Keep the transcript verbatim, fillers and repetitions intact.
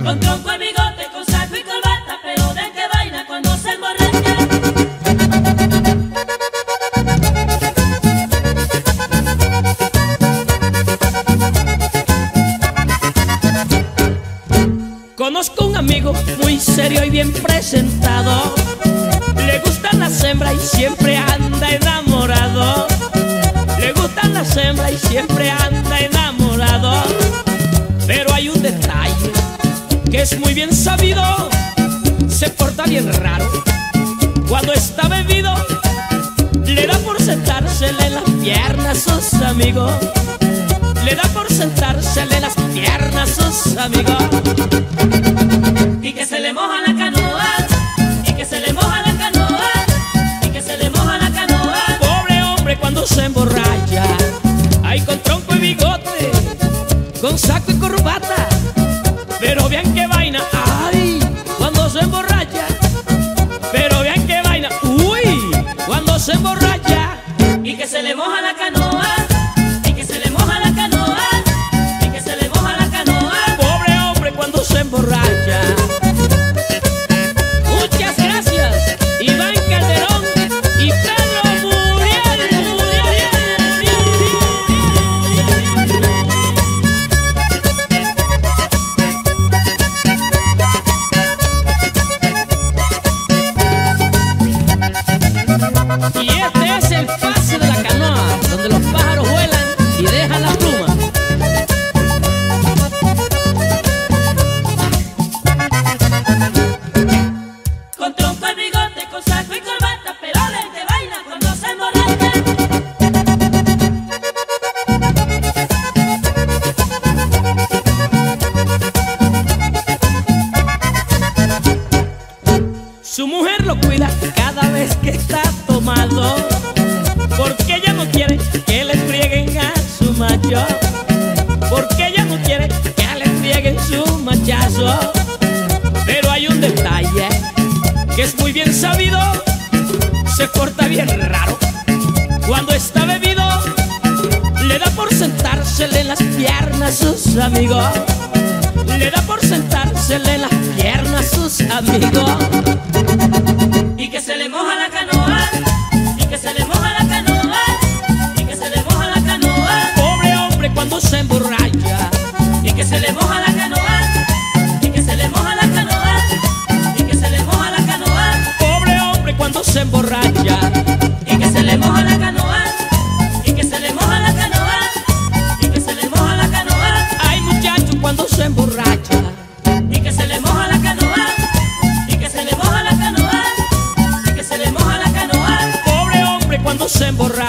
Con tronco y bigote, con saco y corbata, pero de que vaina cuando se emborracha. Conozco un amigo muy serio y bien presentado. Le gustan las hembras y siempre anda enamorado. Le gustan las hembras y siempre anda enamorado. Pero hay un detalle que es muy bien sabido. Se porta bien raro. Cuando está bebido, le da por sentársele en las piernas a sus amigos. Le da por sentársele en las piernas a sus amigos. Y que se le moja la canoa, y que se le moja la canoa, y que se le moja la canoa. Pobre hombre cuando se emborracha, ay, con tronco y bigote, con saco y corbata, pero vean qué vaina, ay, cuando se emborracha, pero vean qué vaina, uy, cuando se emborracha. Y que se le moja la canoa, y que se le moja la canoa, y que se le moja la canoa. Pobre hombre cuando se emborracha. Muchas gracias, Iván Calderón y Pedro Muriel. Y este es el pase de la canoa, donde los pájaros vuelan y dejan las plumas. Con tronco y bigote, con saco y corbata, pero de que vaina cuando se emborracha. Su mujer lo cuida cada vez que está tomado, porque ella no quiere que le frieguen a su macho, porque ella no quiere que le frieguen su machazo. Pero hay un detalle que es muy bien sabido. Se porta bien raro. Cuando está bebido, le da por sentársele en las piernas a sus amigos. Le da por sentársele en las piernas a sus amigos. Y que se le moja la canoa, y que se le moja la canoa, y que se le moja la canoa. Pobre hombre cuando se emborracha. Y que se le moja la canoa, y que se le moja la canoa, y que se le moja la canoa. Pobre hombre cuando se emborracha. Y que se le moja la canoa, y que se le moja la canoa, y que se le moja la canoa. Ay, muchacho cuando se emborracha. Y que se le moja la canoa, y que se le moja la canoa, y que se le moja la canoa. Pobre hombre cuando se emborracha.